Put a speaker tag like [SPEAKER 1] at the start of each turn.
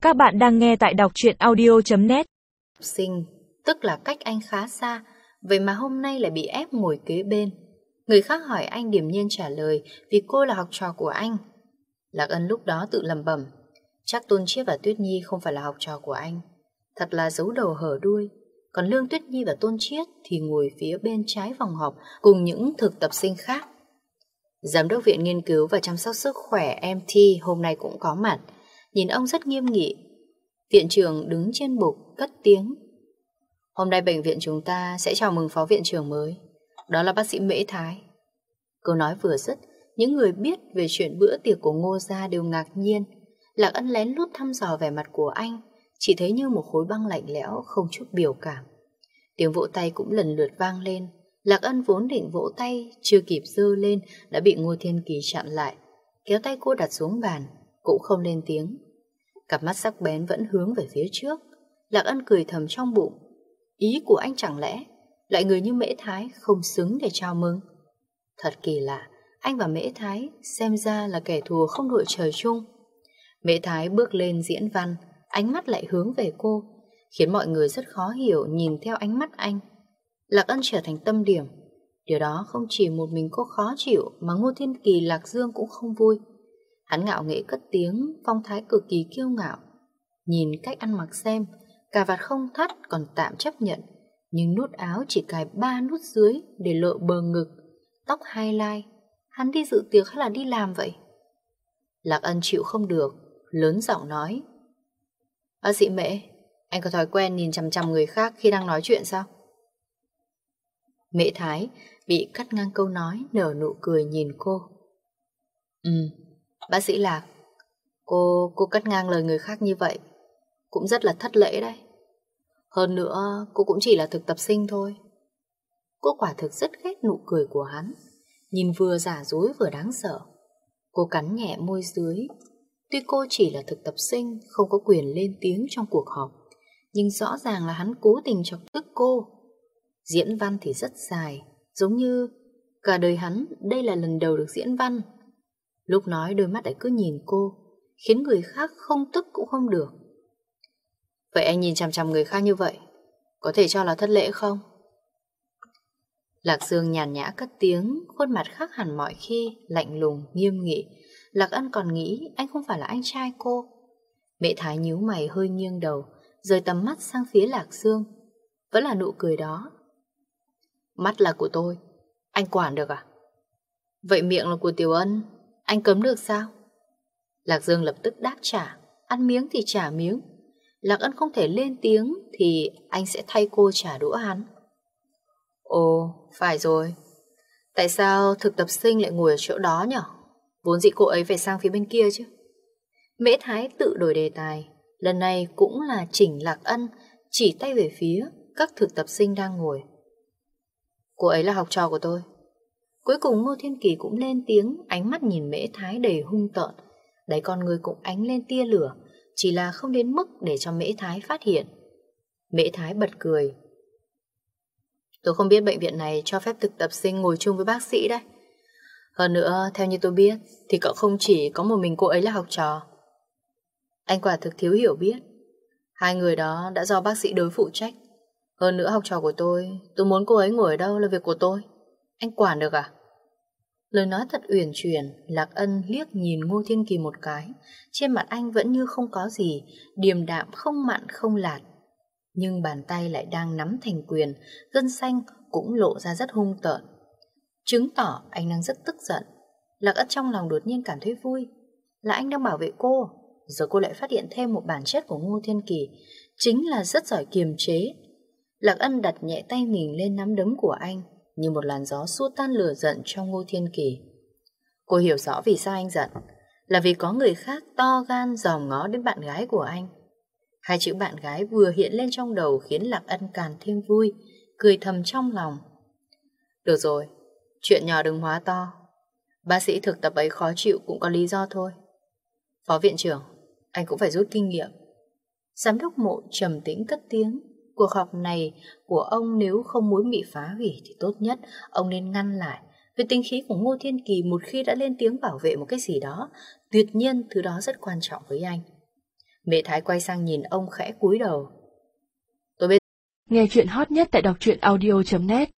[SPEAKER 1] Các bạn đang nghe tại đọc truyện audio.net.
[SPEAKER 2] Sinh, tức là cách anh khá xa, vậy mà hôm nay lại bị ép ngồi kế bên. Người khác hỏi anh điềm nhiên trả lời vì cô là học trò của anh. Lạc Ân lúc đó tự lẩm bẩm, chắc Tôn Chiết và Tuyết Nhi không phải là học trò của anh. Thật là giấu đầu hở đuôi. Còn Lương Tuyết Nhi và Tôn Chiết thì ngồi phía bên trái phòng học cùng những thực tập sinh khác. Giám đốc viện nghiên cứu và chăm sóc sức khỏe MT hôm nay cũng có mặt. Nhìn ông rất nghiêm nghị. Viện trưởng đứng trên bục cất tiếng, hôm nay bệnh viện chúng ta sẽ chào mừng phó viện trưởng mới, đó là bác sĩ Mễ Thái. Câu nói vừa dứt, những người biết về chuyện bữa tiệc của Ngô gia đều ngạc nhiên. Lạc Ân lén lút thăm dò vẻ mặt của anh, chỉ thấy như một khối băng lạnh lẽo, không chút biểu cảm. Tiếng vỗ tay cũng lần lượt vang lên. Lạc Ân vốn định vỗ tay, chưa kịp giơ lên đã bị Ngô Thiên Kỳ chặn lại, kéo tay cô đặt xuống bàn, cũng không lên tiếng. Cặp mắt sắc bén vẫn hướng về phía trước. Lạc Ân cười thầm trong bụng, ý của anh chẳng lẽ loại người như Mễ Thái không xứng để chào mừng? Thật kỳ lạ, anh và Mễ Thái xem ra là kẻ thù không đội trời chung. Mễ Thái bước lên diễn văn, ánh mắt lại hướng về cô, khiến mọi người rất khó hiểu nhìn theo ánh mắt anh. Lạc Ân trở thành tâm điểm. Điều đó không chỉ một mình cô khó chịu, mà Ngô Thiên Kỳ, Lạc Dương cũng không vui. Hắn ngạo nghễ cất tiếng, phong thái cực kỳ kiêu ngạo. Nhìn cách ăn mặc xem, cà vạt không thắt còn tạm chấp nhận, nhưng nút áo chỉ cài 3 nút dưới để lộ bờ ngực, tóc highlight. Hắn đi dự tiệc hay là đi làm vậy? Lạc Ân chịu không được, lớn giọng nói, bác sĩ Mễ, anh có thói quen nhìn chằm chằm người khác khi đang nói chuyện sao? Mễ Thái bị cắt ngang câu nói, nở nụ cười nhìn cô. Bác sĩ Lạc, cô cắt ngang lời người khác như vậy cũng rất là thất lễ đấy. Hơn nữa, cô cũng chỉ là thực tập sinh thôi. Cô quả thực rất ghét nụ cười của hắn, nhìn vừa giả dối vừa đáng sợ. Cô cắn nhẹ môi dưới. Tuy cô chỉ là thực tập sinh, không có quyền lên tiếng trong cuộc họp, nhưng rõ ràng là hắn cố tình chọc tức cô. Diễn văn thì rất dài, giống như cả đời hắn đây là lần đầu được diễn văn. Lúc nói đôi mắt lại cứ nhìn cô, khiến người khác không tức cũng không được. Vậy anh nhìn chằm chằm người khác như vậy, có thể cho là thất lễ không? Lạc Dương nhàn nhã cất tiếng, khuôn mặt khác hẳn mọi khi, lạnh lùng, nghiêm nghị. Lạc Ân còn nghĩ anh không phải là anh trai cô. Mễ Thái nhíu mày hơi nghiêng đầu, rời tầm mắt sang phía Lạc Dương. Vẫn là nụ cười đó. Mắt là của tôi, anh quản được à? Vậy miệng là của Tiểu Ân, anh cấm được sao? Lạc Dương lập tức đáp trả, ăn miếng thì trả miếng. Lạc Ân không thể lên tiếng thì anh sẽ thay cô trả đũa hắn. Ồ, phải rồi. Tại sao thực tập sinh lại ngồi ở chỗ đó nhỉ? Vốn dĩ cô ấy phải sang phía bên kia chứ. Mễ Thái tự đổi đề tài. Lần này cũng là chỉnh Lạc Ân, chỉ tay về phía các thực tập sinh đang ngồi. Cô ấy là học trò của tôi. Cuối cùng Ngô Thiên Kỳ cũng lên tiếng, ánh mắt nhìn Mễ Thái đầy hung tợn. Đáy con người cũng ánh lên tia lửa, chỉ là không đến mức để cho Mễ Thái phát hiện. Mễ Thái bật cười. Tôi không biết bệnh viện này cho phép thực tập sinh ngồi chung với bác sĩ đấy. Hơn nữa, theo như tôi biết, thì cậu không chỉ có một mình cô ấy là học trò. Anh quả thực thiếu hiểu biết. Hai người đó đã do bác sĩ đối phụ trách. Hơn nữa học trò của tôi muốn cô ấy ngồi ở đâu là việc của tôi. Anh quản được à? Lời nói thật uyển chuyển. Lạc Ân liếc nhìn Ngô Thiên Kỳ một cái. Trên mặt anh vẫn như không có gì, điềm đạm không mặn không lạt. Nhưng bàn tay lại đang nắm thành quyền, gân xanh cũng lộ ra rất hung tợn, chứng tỏ anh đang rất tức giận. Lạc Ân trong lòng đột nhiên cảm thấy vui. Là anh đang bảo vệ cô. Giờ cô lại phát hiện thêm một bản chất của Ngô Thiên Kỳ, chính là rất giỏi kiềm chế. Lạc Ân đặt nhẹ tay mình lên nắm đấm của anh, như một làn gió xua tan lửa giận trong Ngô Thiên Kỳ. Cô hiểu rõ vì sao anh giận, là vì có người khác to gan dòm ngó đến bạn gái của anh. Hai chữ bạn gái vừa hiện lên trong đầu khiến Lạc Ân càng thêm vui, cười thầm trong lòng. Được rồi, chuyện nhỏ đừng hóa to. Bác sĩ thực tập ấy khó chịu cũng có lý do thôi. Phó viện trưởng, anh cũng phải rút kinh nghiệm. Giám đốc Mộ trầm tĩnh cất tiếng. Cuộc họp này của ông nếu không muốn bị phá hủy thì tốt nhất ông nên ngăn lại. Vì tính khí của Ngô Thiên Kỳ một khi đã lên tiếng bảo vệ một cái gì đó, tuyệt nhiên thứ đó rất quan trọng với anh. Mẹ Thái quay sang nhìn ông khẽ cúi đầu. Tôi biết.
[SPEAKER 1] Nghe chuyện hot nhất tại đọc truyện audio.net